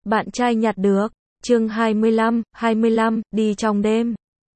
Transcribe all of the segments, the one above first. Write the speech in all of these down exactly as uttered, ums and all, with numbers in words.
Bạn trai nhặt được. Chương hai mươi lăm, hai mươi lăm, đi trong đêm.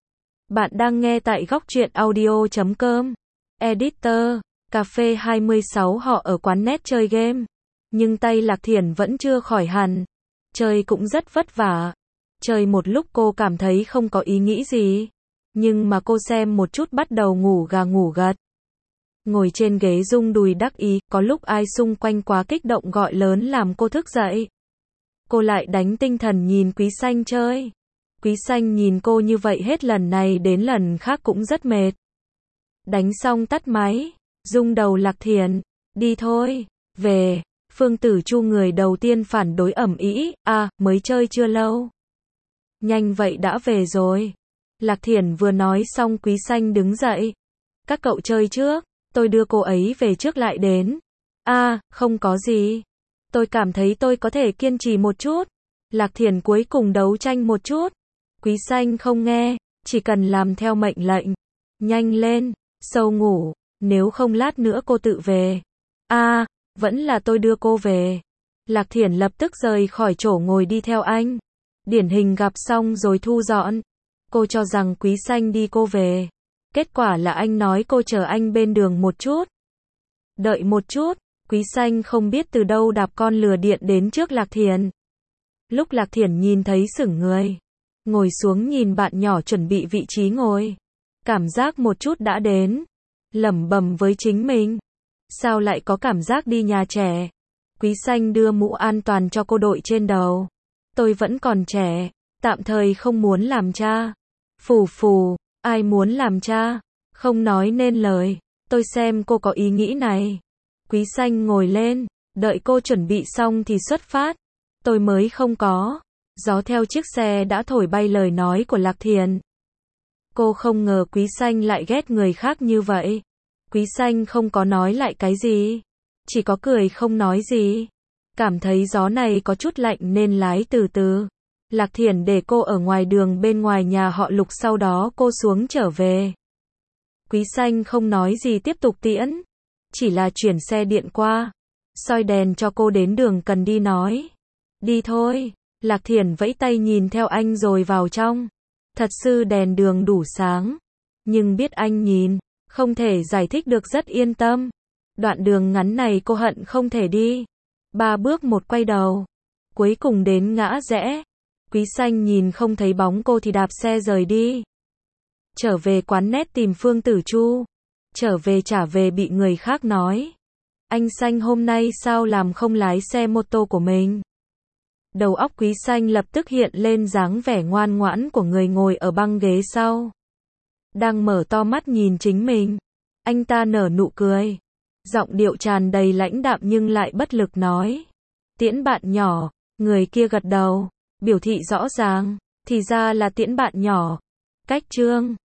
Bạn đang nghe tại góc truyện audio chấm com. Editor, cà phê hai mươi sáu họ ở quán net chơi game. Nhưng tay Lạc Thiển vẫn chưa khỏi hẳn. Chơi cũng rất vất vả. Chơi một lúc cô cảm thấy không có ý nghĩ gì. Nhưng mà cô xem một chút bắt đầu ngủ gà ngủ gật. Ngồi trên ghế rung đùi đắc ý, có lúc ai xung quanh quá kích động gọi lớn làm cô thức dậy. Cô lại đánh tinh thần nhìn Quý Xanh chơi. Quý Xanh nhìn cô như vậy hết lần này đến lần khác cũng rất mệt. Đánh xong tắt máy, rung đầu Lạc Thiển, đi thôi, về. Phương Tử Chu người đầu tiên phản đối ầm ĩ, à, mới chơi chưa lâu. Nhanh vậy đã về rồi. Lạc Thiển vừa nói xong Quý Xanh đứng dậy. Các cậu chơi trước, tôi đưa cô ấy về trước lại đến. À, không có gì. Tôi cảm thấy tôi có thể kiên trì một chút. Lạc Thiển cuối cùng đấu tranh một chút. Quý Xanh không nghe, chỉ cần làm theo mệnh lệnh. Nhanh lên, sâu ngủ, nếu không lát nữa cô tự về. À, vẫn là tôi đưa cô về. Lạc Thiển lập tức rời khỏi chỗ ngồi đi theo anh. Điển hình gặp xong rồi thu dọn. Cô cho rằng Quý Xanh đi cô về. Kết quả là anh nói cô chờ anh bên đường một chút. Đợi một chút. Quý Xanh không biết từ đâu đạp con lừa điện đến trước Lạc Thiển. Lúc Lạc Thiển nhìn thấy sững người. Ngồi xuống nhìn bạn nhỏ chuẩn bị vị trí ngồi. Cảm giác một chút đã đến. Lẩm bẩm với chính mình. Sao lại có cảm giác đi nhà trẻ? Quý Xanh đưa mũ an toàn cho cô đội trên đầu. Tôi vẫn còn trẻ. Tạm thời không muốn làm cha. Phù phù, ai muốn làm cha? Không nói nên lời. Tôi xem cô có ý nghĩ này. Quý Xanh ngồi lên, đợi cô chuẩn bị xong thì xuất phát. Tôi mới không có. Gió theo chiếc xe đã thổi bay lời nói của Lạc Thiển. Cô không ngờ Quý Xanh lại ghét người khác như vậy. Quý Xanh không có nói lại cái gì. Chỉ có cười không nói gì. Cảm thấy gió này có chút lạnh nên lái từ từ. Lạc Thiển để cô ở ngoài đường bên ngoài nhà họ Lục, sau đó cô xuống trở về. Quý Xanh không nói gì tiếp tục tiễn. Chỉ là chuyển xe điện qua. Soi đèn cho cô đến đường cần đi nói. Đi thôi. Lạc Thiển vẫy tay nhìn theo anh rồi vào trong. Thật sự đèn đường đủ sáng. Nhưng biết anh nhìn. Không thể giải thích được, rất yên tâm. Đoạn đường ngắn này cô hận không thể đi. Ba bước một quay đầu. Cuối cùng đến ngã rẽ. Quý Xanh nhìn không thấy bóng cô thì đạp xe rời đi. Trở về quán net tìm Phương Tử Chu. Trở về trả về bị người khác nói. Anh Xanh hôm nay sao làm không lái xe mô tô của mình? Đầu óc Quý Xanh lập tức hiện lên dáng vẻ ngoan ngoãn của người ngồi ở băng ghế sau. Đang mở to mắt nhìn chính mình. Anh ta nở nụ cười. Giọng điệu tràn đầy lãnh đạm nhưng lại bất lực nói. Tiễn bạn nhỏ. Người kia gật đầu. Biểu thị rõ ràng. Thì ra là tiễn bạn nhỏ. Cách chương.